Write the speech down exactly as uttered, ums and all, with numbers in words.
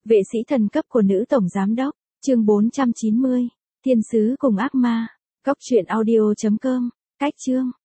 Vệ sĩ thần cấp của nữ tổng giám đốc, chương bốn trăm chín mươi, thiên sứ cùng ác ma, góc truyện audio chấm com, cách chương.